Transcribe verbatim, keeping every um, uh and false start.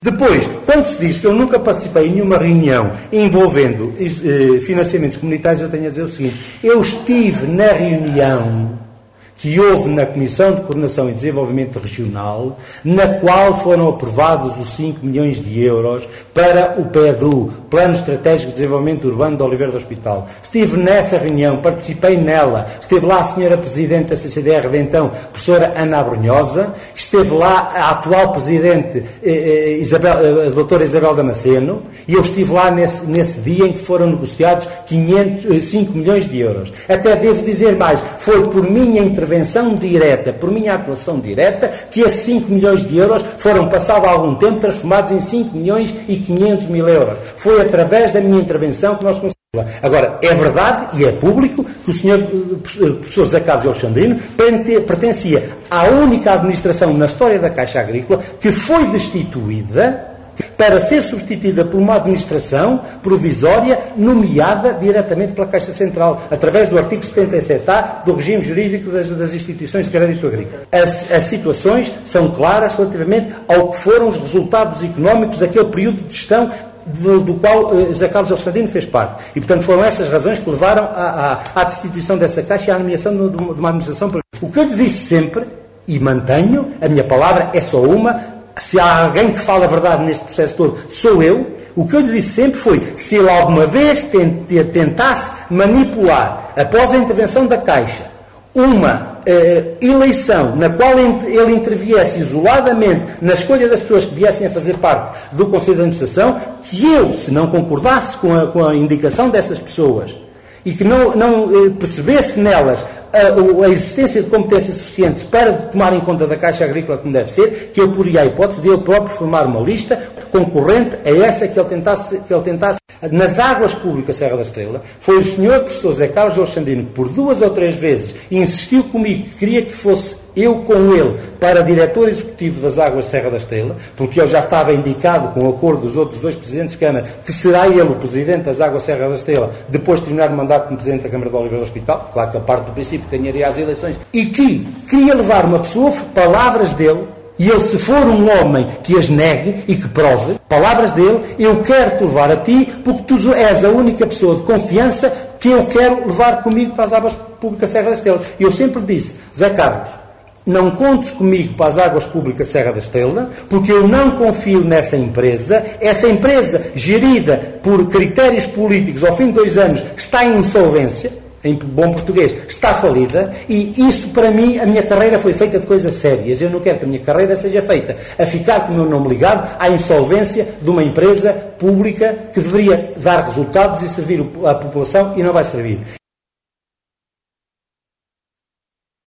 Depois, quando se diz que eu nunca participei em nenhuma reunião envolvendo eh, financiamentos comunitários, eu tenho a dizer o seguinte: eu estive na reunião que houve na Comissão de Coordenação e Desenvolvimento Regional, na qual foram aprovados os cinco milhões de euros para o P E D U, Plano Estratégico de Desenvolvimento Urbano de Oliveira do Hospital. Estive nessa reunião, participei nela, esteve lá a senhora Presidente da C C D R de então, professora Ana Abrunhosa, esteve lá a atual Presidente, eh, Isabel, a doutora Isabel Damasceno, e eu estive lá nesse, nesse dia em que foram negociados quinhentos, cinco milhões de euros. Até devo dizer mais, foi por minha intervenção intervenção direta, por minha atuação direta, que esses cinco milhões de euros foram, passado algum tempo, transformados em cinco milhões e quinhentos mil euros. Foi através da minha intervenção que nós conseguimos. Agora, é verdade e é público que o senhor professor José Carlos Alexandrino pertencia à única administração na história da Caixa Agrícola que foi destituída para ser substituída por uma administração provisória nomeada diretamente pela Caixa Central, através do artigo setenta e sete A do regime jurídico das, das instituições de crédito agrícola. As, as situações são claras relativamente ao que foram os resultados económicos daquele período de gestão do, do qual uh, José Carlos Alexandrino fez parte. E, portanto, foram essas razões que levaram à, à, à destituição dessa Caixa e à nomeação de, de uma administração. O que eu lhe disse sempre, e mantenho, a minha palavra é só uma. Se há alguém que fala a verdade neste processo todo, sou eu. O que eu lhe disse sempre foi, se ele alguma vez tentasse manipular, após a intervenção da Caixa, uma uh, eleição na qual ele interviesse isoladamente na escolha das pessoas que viessem a fazer parte do Conselho de Administração, que eu, se não concordasse com a, com a indicação dessas pessoas e que não, não uh, percebesse nelas A, a existência de competências suficientes para tomar em conta da Caixa Agrícola como deve ser, que eu poria a hipótese de eu próprio formar uma lista concorrente a essa que ele tentasse, que ele tentasse. Nas águas públicas Serra da Estrela, foi o senhor professor José Carlos Alexandrino que por duas ou três vezes insistiu comigo que queria que fosse eu com ele para diretor executivo das águas de Serra da Estrela, porque eu já estava indicado, com o acordo dos outros dois presidentes de Câmara, que será ele o presidente das águas de Serra da Estrela, depois de terminar o mandato como presidente da Câmara de Oliveira do Hospital, claro que a parte do princípio ganharia as eleições, e que queria levar uma pessoa, palavras dele, e ele, se for um homem que as negue e que prove, palavras dele, eu quero-te levar a ti, porque tu és a única pessoa de confiança que eu quero levar comigo para as águas públicas Serra da Estrela. E eu sempre disse, Zé Carlos, não contes comigo para as águas públicas Serra da Estrela, porque eu não confio nessa empresa. Essa empresa, gerida por critérios políticos, ao fim de dois anos, está em insolvência, em bom português, está falida, e isso, para mim, a minha carreira foi feita de coisas sérias. Eu não quero que a minha carreira seja feita a ficar com o meu nome ligado à insolvência de uma empresa pública que deveria dar resultados e servir a população e não vai servir.